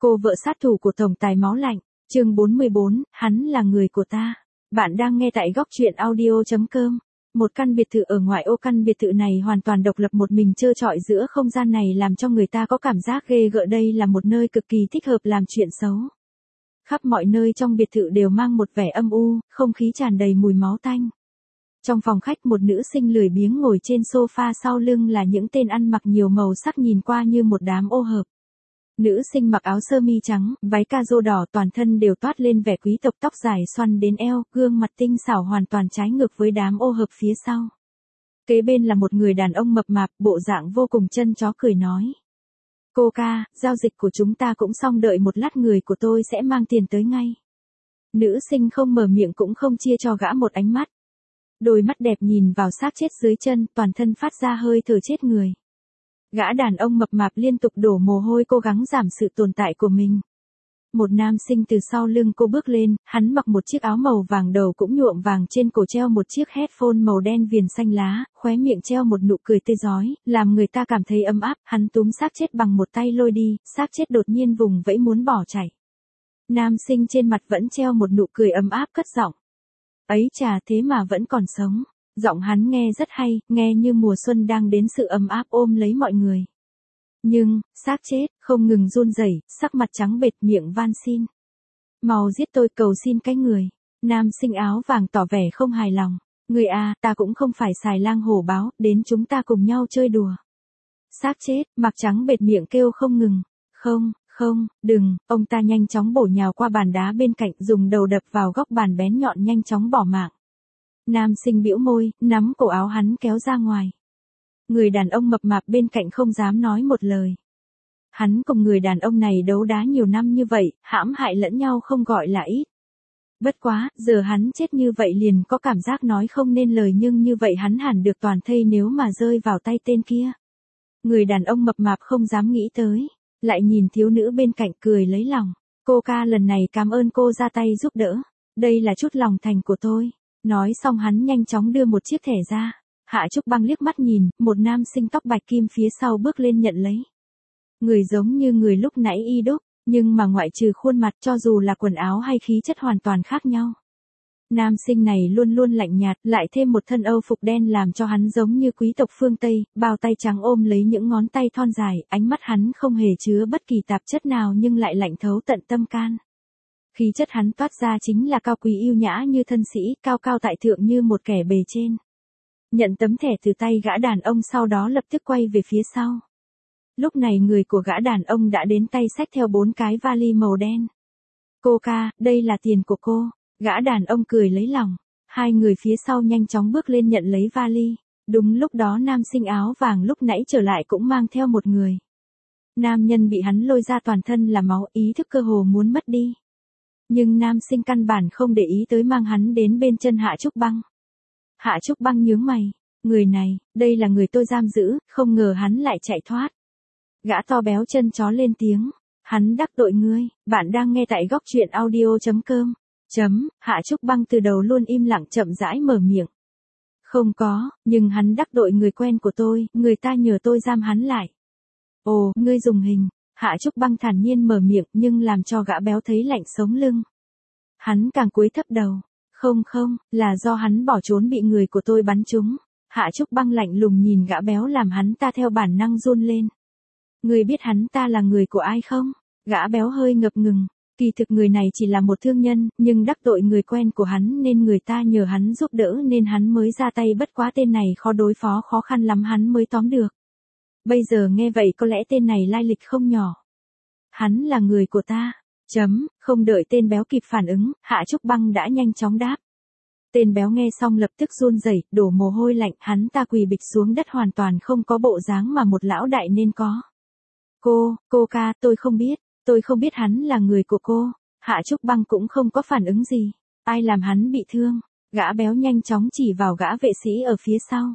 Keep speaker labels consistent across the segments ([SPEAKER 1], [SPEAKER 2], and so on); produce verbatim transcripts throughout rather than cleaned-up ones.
[SPEAKER 1] Cô vợ sát thủ của tổng tài máu lạnh, chương bốn mươi bốn, hắn là người của ta. Bạn đang nghe tại góc truyện audio.com. Một căn biệt thự ở ngoại ô, căn biệt thự này hoàn toàn độc lập một mình trơ trọi giữa không gian này làm cho người ta có cảm giác ghê gợ. Đây là một nơi cực kỳ thích hợp làm chuyện xấu. Khắp mọi nơi trong biệt thự đều mang một vẻ âm u, không khí tràn đầy mùi máu tanh. Trong phòng khách một nữ sinh lười biếng ngồi trên sofa, sau lưng là những tên ăn mặc nhiều màu sắc nhìn qua như một đám ô hợp. Nữ sinh mặc áo sơ mi trắng, váy ca rô đỏ, toàn thân đều toát lên vẻ quý tộc, tóc dài xoăn đến eo, gương mặt tinh xảo hoàn toàn trái ngược với đám ô hợp phía sau. Kế bên là một người đàn ông mập mạp, bộ dạng vô cùng chân chó, cười nói: "Cô ca, giao dịch của chúng ta cũng xong, đợi một lát người của tôi sẽ mang tiền tới ngay." Nữ sinh không mở miệng cũng không chia cho gã một ánh mắt. Đôi mắt đẹp nhìn vào xác chết dưới chân, toàn thân phát ra hơi thở chết người. Gã đàn ông mập mạp liên tục đổ mồ hôi cố gắng giảm sự tồn tại của mình. Một nam sinh từ sau lưng cô bước lên, hắn mặc một chiếc áo màu vàng, đầu cũng nhuộm vàng, trên cổ treo một chiếc headphone màu đen viền xanh lá, khóe miệng treo một nụ cười tươi rói, làm người ta cảm thấy ấm áp. Hắn túm xác chết bằng một tay lôi đi, xác chết đột nhiên vùng vẫy muốn bỏ chạy. Nam sinh trên mặt vẫn treo một nụ cười ấm áp, cất giọng: "Ấy chà, thế mà vẫn còn sống." Giọng hắn nghe rất hay, nghe như mùa xuân đang đến, sự ấm áp ôm lấy mọi người. Nhưng, xác chết, không ngừng run rẩy, sắc mặt trắng bệch, miệng van xin: "Mau giết tôi, cầu xin cái người." Nam sinh áo vàng tỏ vẻ không hài lòng: "Người à, ta cũng không phải xài lang hổ báo, đến chúng ta cùng nhau chơi đùa." Xác chết, mặc trắng bệch, miệng kêu không ngừng: "Không, không, đừng." Ông ta nhanh chóng bổ nhào qua bàn đá bên cạnh, dùng đầu đập vào góc bàn bén nhọn, nhanh chóng bỏ mạng. Nam sinh bĩu môi, nắm cổ áo hắn kéo ra ngoài. Người đàn ông mập mạp bên cạnh không dám nói một lời. Hắn cùng người đàn ông này đấu đá nhiều năm như vậy, hãm hại lẫn nhau không gọi là ít. Bất quá, giờ hắn chết như vậy liền có cảm giác nói không nên lời, nhưng như vậy hắn hẳn được toàn thây nếu mà rơi vào tay tên kia. Người đàn ông mập mạp không dám nghĩ tới, lại nhìn thiếu nữ bên cạnh cười lấy lòng: "Cô ca, lần này cảm ơn cô ra tay giúp đỡ. Đây là chút lòng thành của tôi." Nói xong hắn nhanh chóng đưa một chiếc thẻ ra. Hạ Trúc Băng liếc mắt nhìn, một nam sinh tóc bạch kim phía sau bước lên nhận lấy. Người giống như người lúc nãy y đúc, nhưng mà ngoại trừ khuôn mặt, cho dù là quần áo hay khí chất hoàn toàn khác nhau. Nam sinh này luôn luôn lạnh nhạt, lại thêm một thân âu phục đen làm cho hắn giống như quý tộc phương Tây, bao tay trắng ôm lấy những ngón tay thon dài, ánh mắt hắn không hề chứa bất kỳ tạp chất nào nhưng lại lạnh thấu tận tâm can. Khí chất hắn toát ra chính là cao quý yêu nhã như thân sĩ, cao cao tại thượng như một kẻ bề trên. Nhận tấm thẻ từ tay gã đàn ông, sau đó lập tức quay về phía sau. Lúc này người của gã đàn ông đã đến, tay xách theo bốn cái vali màu đen. "Cô ca, đây là tiền của cô." Gã đàn ông cười lấy lòng. Hai người phía sau nhanh chóng bước lên nhận lấy vali. Đúng lúc đó nam sinh áo vàng lúc nãy trở lại cũng mang theo một người. Nam nhân bị hắn lôi ra toàn thân là máu, ý thức cơ hồ muốn mất đi. Nhưng nam sinh căn bản không để ý tới, mang hắn đến bên chân Hạ Trúc Băng. Hạ Trúc Băng nhướng mày: "Người này, đây là người tôi giam giữ, không ngờ hắn lại chạy thoát." Gã to béo chân chó lên tiếng: "Hắn đắc tội ngươi." Bạn đang nghe tại góc truyện audio.com. Chấm, Hạ Trúc Băng từ đầu luôn im lặng, chậm rãi mở miệng: "Không có, nhưng hắn đắc tội người quen của tôi, người ta nhờ tôi giam hắn lại." "Ồ, ngươi dùng hình." Hạ Trúc Băng thản nhiên mở miệng, nhưng làm cho gã béo thấy lạnh sống lưng. Hắn càng cúi thấp đầu: "Không không, là do hắn bỏ trốn bị người của tôi bắn trúng." Hạ Trúc Băng lạnh lùng nhìn gã béo làm hắn ta theo bản năng run lên. "Ngươi biết hắn ta là người của ai không?" Gã béo hơi ngập ngừng. Kỳ thực người này chỉ là một thương nhân, nhưng đắc tội người quen của hắn nên người ta nhờ hắn giúp đỡ nên hắn mới ra tay, bất quá tên này khó đối phó, khó khăn lắm hắn mới tóm được. Bây giờ nghe vậy có lẽ tên này lai lịch không nhỏ. "Hắn là người của ta." Chấm, không đợi tên béo kịp phản ứng, Hạ Trúc Băng đã nhanh chóng đáp. Tên béo nghe xong lập tức run rẩy, đổ mồ hôi lạnh, hắn ta quỳ bịch xuống đất, hoàn toàn không có bộ dáng mà một lão đại nên có. "Cô, cô ca, tôi không biết, tôi không biết hắn là người của cô." Hạ Trúc Băng cũng không có phản ứng gì. "Ai làm hắn bị thương?" Gã béo nhanh chóng chỉ vào gã vệ sĩ ở phía sau.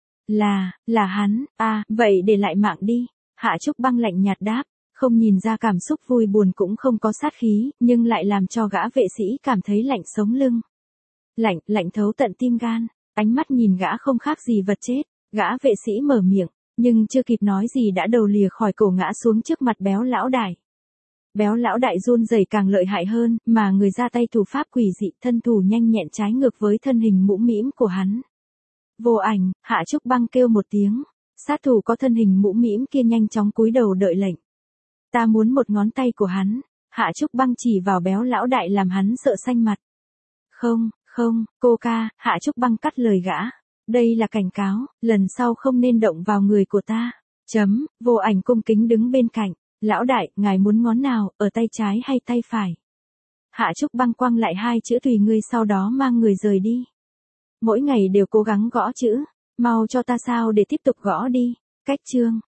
[SPEAKER 1] Là, là hắn. "À, vậy để lại mạng đi." Hạ Trúc Băng lạnh nhạt đáp, không nhìn ra cảm xúc vui buồn, cũng không có sát khí, nhưng lại làm cho gã vệ sĩ cảm thấy lạnh sống lưng. Lạnh, lạnh thấu tận tim gan. Ánh mắt nhìn gã không khác gì vật chết. Gã vệ sĩ mở miệng, nhưng chưa kịp nói gì đã đầu lìa khỏi cổ ngã xuống trước mặt béo lão đại. Béo lão đại run rẩy càng lợi hại hơn, mà người ra tay thủ pháp quỷ dị, thân thủ nhanh nhẹn trái ngược với thân hình mũm mĩm của hắn. Vô ảnh, Hạ Trúc Băng kêu một tiếng, sát thủ có thân hình mũm mĩm kia nhanh chóng cúi đầu đợi lệnh. Ta muốn một ngón tay của hắn, Hạ Trúc Băng chỉ vào béo lão đại làm hắn sợ xanh mặt. Không, không, cô ca, Hạ Trúc Băng cắt lời gã. Đây là cảnh cáo, lần sau không nên động vào người của ta. Chấm, Vô ảnh cung kính đứng bên cạnh. Lão đại, ngài muốn ngón nào, ở tay trái hay tay phải? Hạ Trúc Băng quăng lại hai chữ tùy ngươi sau đó mang người rời đi. Mỗi ngày đều cố gắng gõ chữ, mau cho ta sao để tiếp tục gõ đi. Cách chương.